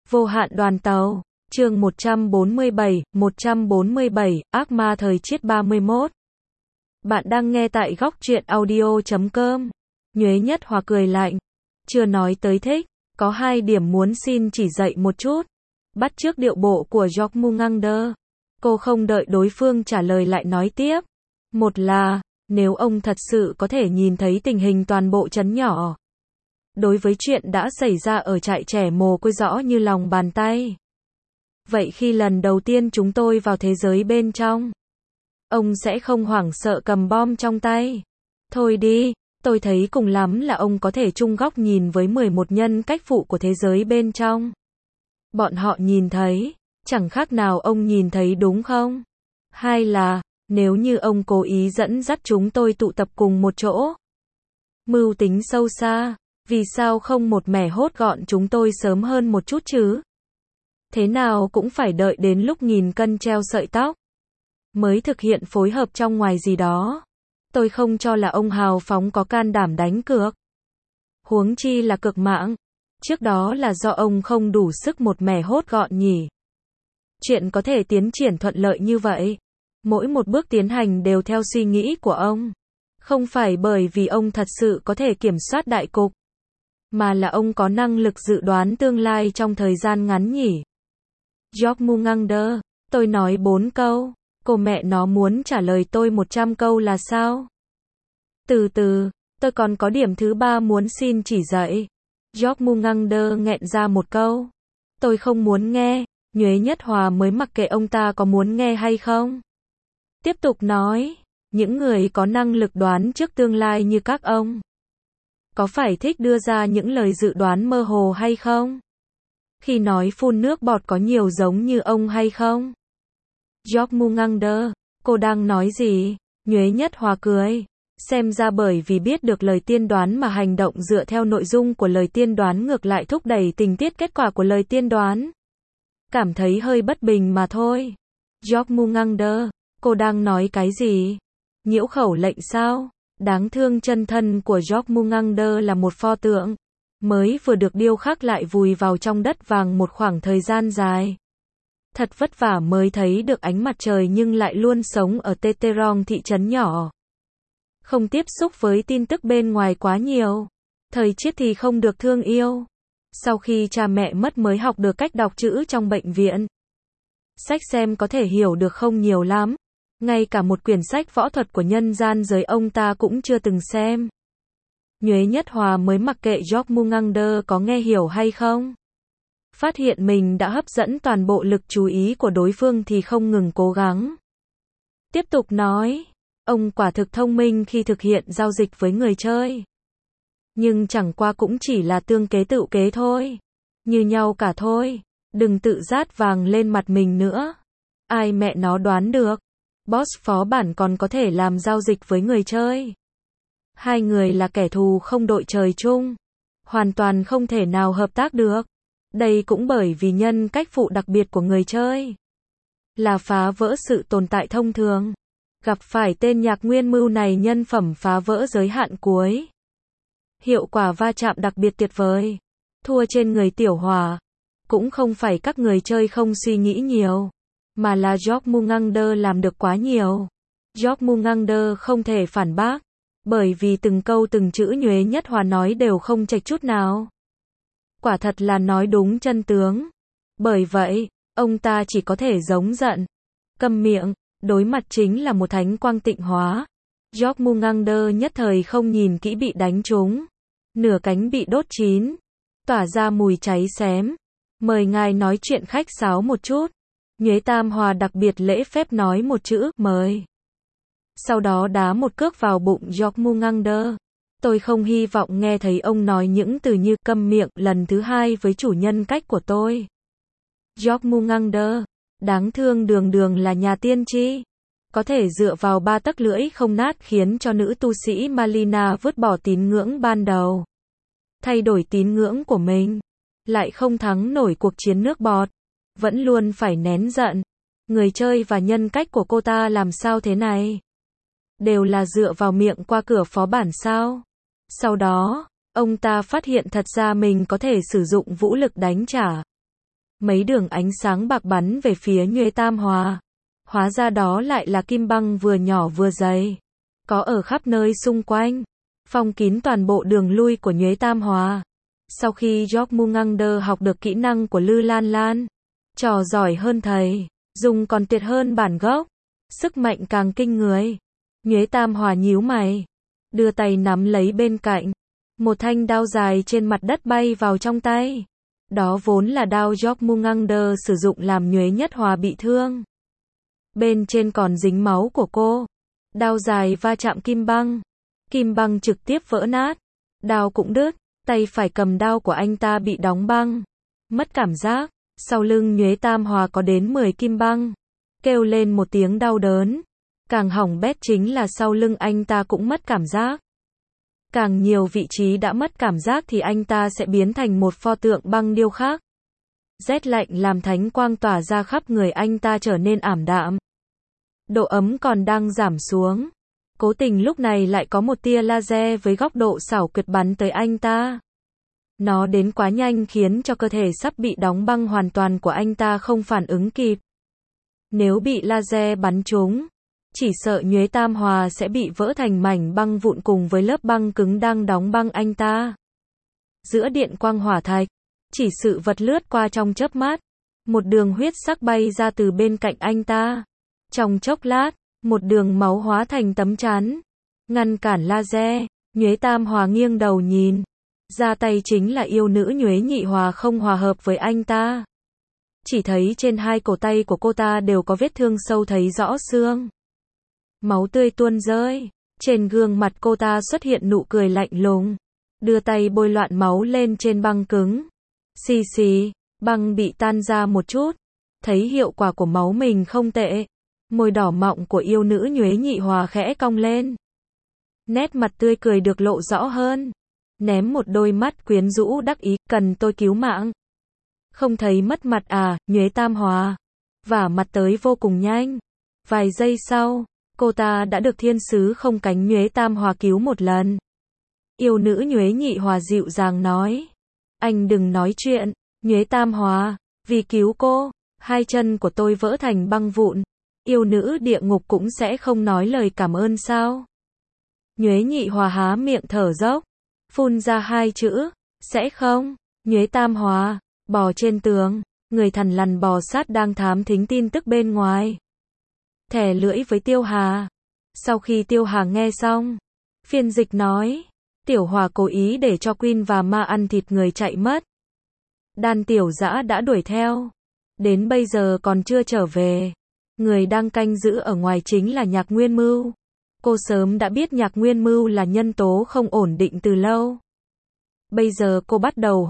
Vô hạn đoàn tàu, chương 147, ác ma thời chiết 31. Bạn đang nghe tại góc truyện audio.com. Nhuế Nhất Hòa cười lạnh. Chưa nói tới thích, có hai điểm muốn xin chỉ dạy một chút. Bắt chước điệu bộ của Jormungandr. Cô không đợi đối phương trả lời lại nói tiếp. Một là, nếu ông thật sự có thể nhìn thấy tình hình toàn bộ trấn nhỏ. Đối với chuyện đã xảy ra ở trại trẻ mồ côi rõ như lòng bàn tay. Vậy khi lần đầu tiên chúng tôi vào thế giới bên trong, ông sẽ không hoảng sợ cầm bom trong tay. Thôi đi, tôi thấy cùng lắm là ông có thể chung góc nhìn với 11 nhân cách phụ của thế giới bên trong. Bọn họ nhìn thấy, chẳng khác nào ông nhìn thấy đúng không? Hai là, nếu như ông cố ý dẫn dắt chúng tôi tụ tập cùng một chỗ. Mưu tính sâu xa, vì sao không một mẻ hốt gọn chúng tôi sớm hơn một chút chứ? Thế nào cũng phải đợi đến lúc nghìn cân treo sợi tóc mới thực hiện phối hợp trong ngoài gì đó. Tôi không cho là ông hào phóng có can đảm đánh cược. Huống chi là cực mạng. Trước đó là do ông không đủ sức một mẻ hốt gọn nhỉ. Chuyện có thể tiến triển thuận lợi như vậy. Mỗi một bước tiến hành đều theo suy nghĩ của ông. Không phải bởi vì ông thật sự có thể kiểm soát đại cục. Mà là ông có năng lực dự đoán tương lai trong thời gian ngắn nhỉ. Jormungandr, tôi nói 4 câu. Cô mẹ nó muốn trả lời tôi 100 câu là sao? Từ từ, tôi còn có điểm thứ 3 muốn xin chỉ dạy. Jormungandr nghẹn ra một câu. Tôi không muốn nghe. Nhuế Nhất Hòa mới mặc kệ ông ta có muốn nghe hay không. Tiếp tục nói, những người có năng lực đoán trước tương lai như các ông. Có phải thích đưa ra những lời dự đoán mơ hồ hay không? Khi nói phun nước bọt có nhiều giống như ông hay không? Jormungandr, cô đang nói gì? Nhuế Nhất Hòa cười. Xem ra bởi vì biết được lời tiên đoán mà hành động dựa theo nội dung của lời tiên đoán ngược lại thúc đẩy tình tiết kết quả của lời tiên đoán. Cảm thấy hơi bất bình mà thôi. Jormungandr, cô đang nói cái gì? Nhiễu khẩu lệnh sao? Đáng thương chân thân của Jormungandr là một pho tượng. Mới vừa được điêu khắc lại vùi vào trong đất vàng một khoảng thời gian dài. Thật vất vả mới thấy được ánh mặt trời nhưng lại luôn sống ở Teterong thị trấn nhỏ. Không tiếp xúc với tin tức bên ngoài quá nhiều. Thời chiết thì không được thương yêu. Sau khi cha mẹ mất mới học được cách đọc chữ trong bệnh viện. Sách xem có thể hiểu được không nhiều lắm. Ngay cả một quyển sách võ thuật của nhân gian giới ông ta cũng chưa từng xem. Nhuế Nhất Hòa mới mặc kệ Jormungandr có nghe hiểu hay không. Phát hiện mình đã hấp dẫn toàn bộ lực chú ý của đối phương thì không ngừng cố gắng. Tiếp tục nói, ông quả thực thông minh khi thực hiện giao dịch với người chơi. Nhưng chẳng qua cũng chỉ là tương kế tự kế thôi. Như nhau cả thôi. Đừng tự rát vàng lên mặt mình nữa. Ai mẹ nó đoán được. Boss phó bản còn có thể làm giao dịch với người chơi. Hai người là kẻ thù không đội trời chung. Hoàn toàn không thể nào hợp tác được. Đây cũng bởi vì nhân cách phụ đặc biệt của người chơi. Là phá vỡ sự tồn tại thông thường. Gặp phải tên nhạc nguyên mưu này nhân phẩm phá vỡ giới hạn cuối. Hiệu quả va chạm đặc biệt tuyệt vời. Thua trên người Tiểu Hòa. Cũng không phải các người chơi không suy nghĩ nhiều. Mà là Jormungandr làm được quá nhiều. Jormungandr không thể phản bác. Bởi vì từng câu từng chữ Nhuế Nhất Hòa nói đều không chệch chút nào. Quả thật là nói đúng chân tướng. Bởi vậy, ông ta chỉ có thể giống giận. Câm miệng, đối mặt chính là một thánh quang tịnh hóa. Jormungandr nhất thời không nhìn kỹ bị đánh trúng. Nửa cánh bị đốt chín. Tỏa ra mùi cháy xém. Mời ngài nói chuyện khách sáo một chút. Nhuế Tam Hòa đặc biệt lễ phép nói một chữ, mời. Sau đó đá một cước vào bụng Jormungandr. Tôi không hy vọng nghe thấy ông nói những từ như câm miệng lần thứ hai với chủ nhân cách của tôi. Jormungandr, đáng thương đường đường là nhà tiên tri. Có thể dựa vào 3 tấc lưỡi không nát khiến cho nữ tu sĩ Malina vứt bỏ tín ngưỡng ban đầu. Thay đổi tín ngưỡng của mình. Lại không thắng nổi cuộc chiến nước bọt. Vẫn luôn phải nén giận. Người chơi và nhân cách của cô ta làm sao thế này? Đều là dựa vào miệng qua cửa phó bản sao? Sau đó, ông ta phát hiện thật ra mình có thể sử dụng vũ lực đánh trả. Mấy đường ánh sáng bạc bắn về phía Nhuế Tam Hòa. Hóa ra đó lại là kim băng vừa nhỏ vừa dày. Có ở khắp nơi xung quanh. Phong kín toàn bộ đường lui của Nhuế Tam Hòa. Sau khi Jormungandr học được kỹ năng của Lư Lan Lan, trò giỏi hơn thầy, dùng còn tuyệt hơn bản gốc, sức mạnh càng kinh người. Nhuế Tam Hòa nhíu mày, đưa tay nắm lấy bên cạnh, một thanh đao dài trên mặt đất bay vào trong tay. Đó vốn là đao Jormungandr sử dụng làm Nhuế Nhất Hòa bị thương. Bên trên còn dính máu của cô. Đao dài va chạm kim băng trực tiếp vỡ nát, đao cũng đứt. Tay phải cầm đao của anh ta bị đóng băng, mất cảm giác. Sau lưng Nhuế Tam Hòa có đến 10 kim băng, kêu lên một tiếng đau đớn. Càng hỏng bét chính là sau lưng anh ta cũng mất cảm giác. Càng nhiều vị trí đã mất cảm giác thì anh ta sẽ biến thành một pho tượng băng điêu khắc. Rét lạnh làm thánh quang tỏa ra khắp người anh ta trở nên ảm đạm. Độ ấm còn đang giảm xuống. Cố tình lúc này lại có một tia laser với góc độ xảo quyệt bắn tới anh ta. Nó đến quá nhanh khiến cho cơ thể sắp bị đóng băng hoàn toàn của anh ta không phản ứng kịp. Nếu bị laser bắn trúng, chỉ sợ Nhuế Tam Hòa sẽ bị vỡ thành mảnh băng vụn cùng với lớp băng cứng đang đóng băng anh ta. Giữa điện quang hỏa thạch, chỉ sự vật lướt qua trong chớp mắt, một đường huyết sắc bay ra từ bên cạnh anh ta. Trong chốc lát, một đường máu hóa thành tấm chắn, ngăn cản laser. Nhuế Tam Hòa nghiêng đầu nhìn, ra tay chính là yêu nữ Nhuế Nhị Hòa không hòa hợp với anh ta. Chỉ thấy trên hai cổ tay của cô ta đều có vết thương sâu thấy rõ xương. Máu tươi tuôn rơi, trên gương mặt cô ta xuất hiện nụ cười lạnh lùng, đưa tay bôi loạn máu lên trên băng cứng. Xì xì, băng bị tan ra một chút, thấy hiệu quả của máu mình không tệ. Môi đỏ mọng của yêu nữ Nhuế Nhị Hòa khẽ cong lên. Nét mặt tươi cười được lộ rõ hơn. Ném một đôi mắt quyến rũ đắc ý, cần tôi cứu mạng. Không thấy mất mặt à, Nhuế Tam Hòa. Vả mặt tới vô cùng nhanh. Vài giây sau, cô ta đã được thiên sứ không cánh Nhuế Tam Hòa cứu một lần. Yêu nữ Nhuế Nhị Hòa dịu dàng nói. Anh đừng nói chuyện, Nhuế Tam Hòa, vì cứu cô, hai chân của tôi vỡ thành băng vụn. Yêu nữ địa ngục cũng sẽ không nói lời cảm ơn sao? Nhuế Nhị Hòa há miệng thở dốc, phun ra hai chữ, sẽ không. Nhuế Tam Hòa, bò trên tường, người thằn lằn bò sát đang thám thính tin tức bên ngoài. Thẻ lưỡi với Tiêu Hà. Sau khi Tiêu Hà nghe xong, phiên dịch nói, Tiểu Hòa cố ý để cho Queen và Ma ăn thịt người chạy mất. Đan Tiểu Dã đã đuổi theo, đến bây giờ còn chưa trở về. Người đang canh giữ ở ngoài chính là Nhạc Nguyên Mưu. Cô sớm đã biết Nhạc Nguyên Mưu là nhân tố không ổn định từ lâu. Bây giờ cô bắt đầu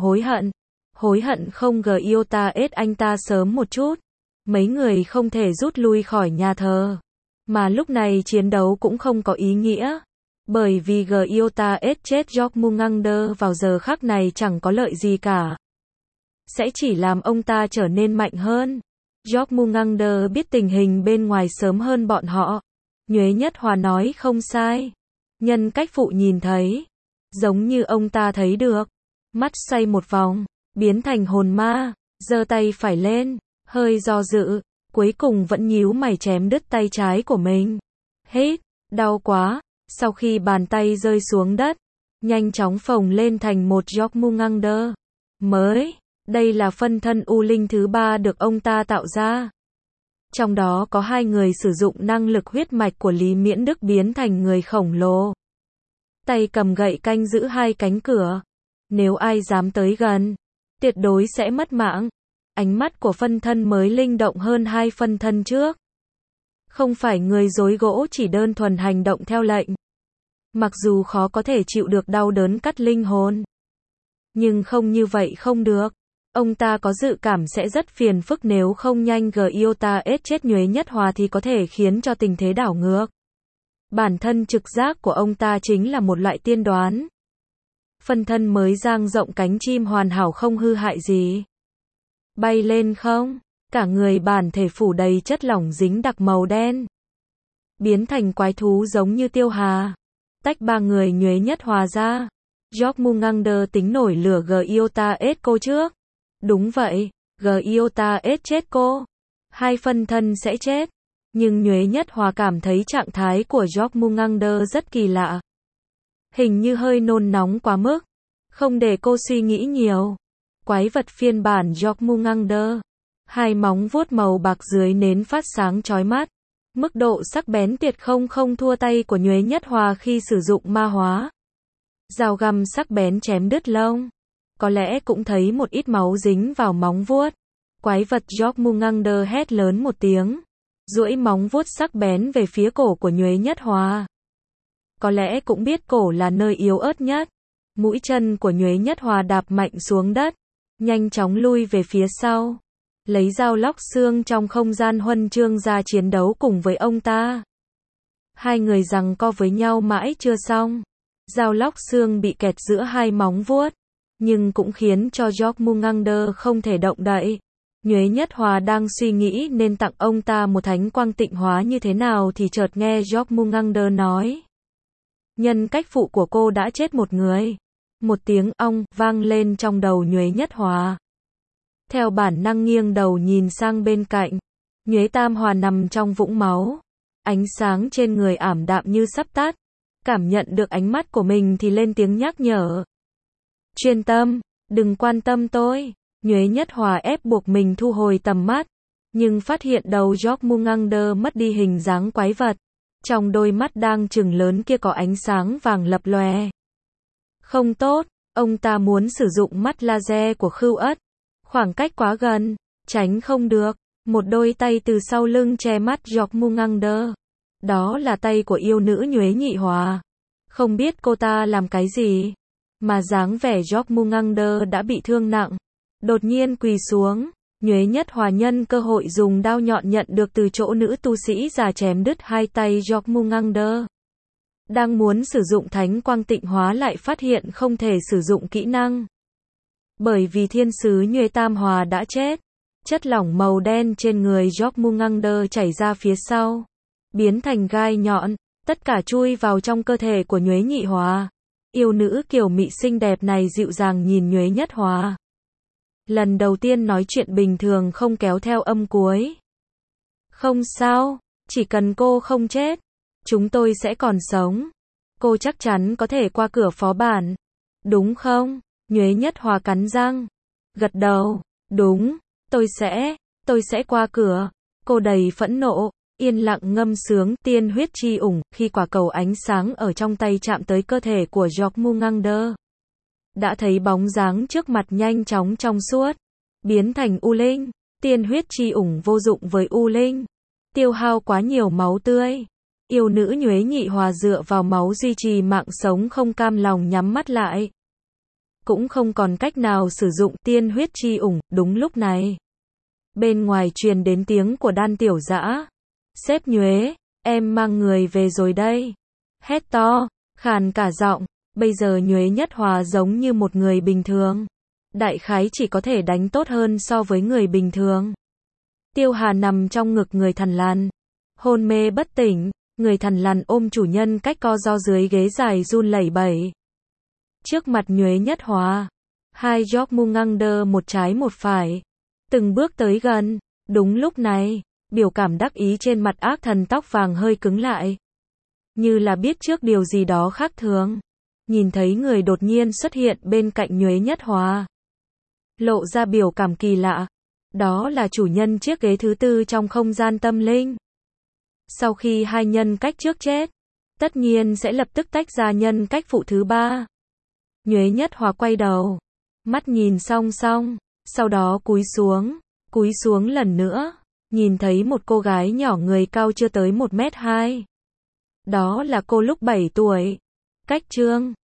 hối hận không Giota ết anh ta sớm một chút. Mấy người không thể rút lui khỏi nhà thờ. Mà lúc này chiến đấu cũng không có ý nghĩa. Bởi vì Giota ết chết Jormungandr vào giờ khắc này chẳng có lợi gì cả. Sẽ chỉ làm ông ta trở nên mạnh hơn. Jormungandr biết tình hình bên ngoài sớm hơn bọn họ. Nhuế Nhất Hòa nói không sai. Nhân cách phụ nhìn thấy, giống như ông ta thấy được. Mắt xoay một vòng, biến thành hồn ma, giơ tay phải lên, hơi do dự, cuối cùng vẫn nhíu mày chém đứt tay trái của mình. Hết, đau quá. Sau khi bàn tay rơi xuống đất, nhanh chóng phồng lên thành một Jormungandr mới. Đây là phân thân U Linh thứ 3 được ông ta tạo ra. Trong đó có 2 người sử dụng năng lực huyết mạch của Lý Miễn Đức biến thành người khổng lồ. Tay cầm gậy canh giữ 2 cánh cửa. Nếu ai dám tới gần, tuyệt đối sẽ mất mạng. Ánh mắt của phân thân mới linh động hơn 2 phân thân trước. Không phải người dối gỗ chỉ đơn thuần hành động theo lệnh. Mặc dù khó có thể chịu được đau đớn cắt linh hồn. Nhưng không như vậy không được. Ông ta có dự cảm sẽ rất phiền phức nếu không nhanh Giota ết chết Nhuế Nhất Hòa thì có thể khiến cho tình thế đảo ngược. Bản thân trực giác của ông ta chính là một loại tiên đoán. Phân thân mới dang rộng cánh chim hoàn hảo không hư hại gì. Bay lên không, cả người bản thể phủ đầy chất lỏng dính đặc màu đen. Biến thành quái thú giống như Tiêu Hà. Tách 3 người Nhuế Nhất Hòa ra. Jormungandr tính nổi lửa Giota ết cô trước. Đúng vậy, Giota ết chết cô. Hai phân thân sẽ chết. Nhưng Nhuế Nhất Hòa cảm thấy trạng thái của Jormungandr rất kỳ lạ. Hình như hơi nôn nóng quá mức. Không để cô suy nghĩ nhiều. Quái vật phiên bản Jormungandr. Hai móng vuốt màu bạc dưới nến phát sáng chói mắt. Mức độ sắc bén tuyệt không thua tay của Nhuế Nhất Hòa khi sử dụng ma hóa. Dao găm sắc bén chém đứt lông. Có lẽ cũng thấy một ít máu dính vào móng vuốt. Quái vật Jormungandr hét lớn một tiếng. Duỗi móng vuốt sắc bén về phía cổ của Nhuế Nhất Hòa. Có lẽ cũng biết cổ là nơi yếu ớt nhất. Mũi chân của Nhuế Nhất Hòa đạp mạnh xuống đất. Nhanh chóng lui về phía sau. Lấy dao lóc xương trong không gian huân chương ra chiến đấu cùng với ông ta. Hai người giằng co với nhau mãi chưa xong. Dao lóc xương bị kẹt giữa hai móng vuốt. Nhưng cũng khiến cho Jormungandr không thể động đậy. Nhuế Nhất Hòa đang suy nghĩ nên tặng ông ta một thánh quang tịnh hóa như thế nào thì chợt nghe Jormungandr nói. Nhân cách phụ của cô đã chết một người. Một tiếng ong vang lên trong đầu Nhuế Nhất Hòa. Theo bản năng nghiêng đầu nhìn sang bên cạnh. Nhuế Tam Hòa nằm trong vũng máu. Ánh sáng trên người ảm đạm như sắp tắt. Cảm nhận được ánh mắt của mình thì lên tiếng nhắc nhở. Chuyên tâm, đừng quan tâm tôi. Nhuế Nhất Hòa ép buộc mình thu hồi tầm mắt. Nhưng phát hiện đầu Jormungandr mất đi hình dáng quái vật. Trong đôi mắt đang trừng lớn kia có ánh sáng vàng lập lòe. Không tốt, ông ta muốn sử dụng mắt laser của Khưu Ất. Khoảng cách quá gần, tránh không được. Một đôi tay từ sau lưng che mắt Jormungandr. Đó là tay của yêu nữ Nhuế Nhị Hòa. Không biết cô ta làm cái gì, mà dáng vẻ Jormungandr đã bị thương nặng. Đột nhiên quỳ xuống, Nhuế Nhất Hòa nhân cơ hội dùng đao nhọn nhận được từ chỗ nữ tu sĩ già chém đứt hai tay Jormungandr. Đang muốn sử dụng thánh quang tịnh hóa lại phát hiện không thể sử dụng kỹ năng. Bởi vì thiên sứ Nhuế Tam Hòa đã chết. Chất lỏng màu đen trên người Jormungandr chảy ra phía sau. Biến thành gai nhọn, tất cả chui vào trong cơ thể của Nhuế Nhị Hòa. Yêu nữ kiều mị xinh đẹp này dịu dàng nhìn Nhuế Nhất Hòa. Lần đầu tiên nói chuyện bình thường không kéo theo âm cuối. Không sao, chỉ cần cô không chết, chúng tôi sẽ còn sống. Cô chắc chắn có thể qua cửa phó bản. Đúng không? Nhuế Nhất Hòa cắn răng. Gật đầu. Đúng, tôi sẽ qua cửa. Cô đầy phẫn nộ, yên lặng ngâm sướng tiên huyết chi ủng khi quả cầu ánh sáng ở trong tay chạm tới cơ thể của Jormungandr. Đã thấy bóng dáng trước mặt nhanh chóng trong suốt, biến thành U Linh. Tiên huyết chi ủng vô dụng với U Linh. Tiêu hao quá nhiều máu tươi. Yêu nữ Nhuế Nhị Hòa dựa vào máu duy trì mạng sống không cam lòng nhắm mắt lại. Cũng không còn cách nào sử dụng tiên huyết chi ủng. Đúng lúc này, bên ngoài truyền đến tiếng của Đan Tiểu Dã. Sếp Nhuế, em mang người về rồi đây. Hét to, khàn cả giọng. Bây giờ Nhuế Nhất Hòa giống như một người bình thường. Đại khái chỉ có thể đánh tốt hơn so với người bình thường. Tiêu Hà nằm trong ngực người thằn lằn, hôn mê bất tỉnh. Người thằn lằn ôm chủ nhân cách co do dưới ghế dài run lẩy bẩy. Trước mặt Nhuế Nhất Hòa, hai Jormungandr một trái một phải, từng bước tới gần. Đúng lúc này, biểu cảm đắc ý trên mặt ác thần tóc vàng hơi cứng lại. Như là biết trước điều gì đó khác thường. Nhìn thấy người đột nhiên xuất hiện bên cạnh Nhuế Nhất Hòa. Lộ ra biểu cảm kỳ lạ. Đó là chủ nhân chiếc ghế thứ tư trong không gian tâm linh. Sau khi hai nhân cách trước chết, tất nhiên sẽ lập tức tách ra nhân cách phụ thứ ba. Nhuế Nhất Hòa quay đầu, mắt nhìn song song, sau đó cúi xuống lần nữa, nhìn thấy một cô gái nhỏ người cao chưa tới 1m2. Đó là cô lúc 7 tuổi. Cách Trương,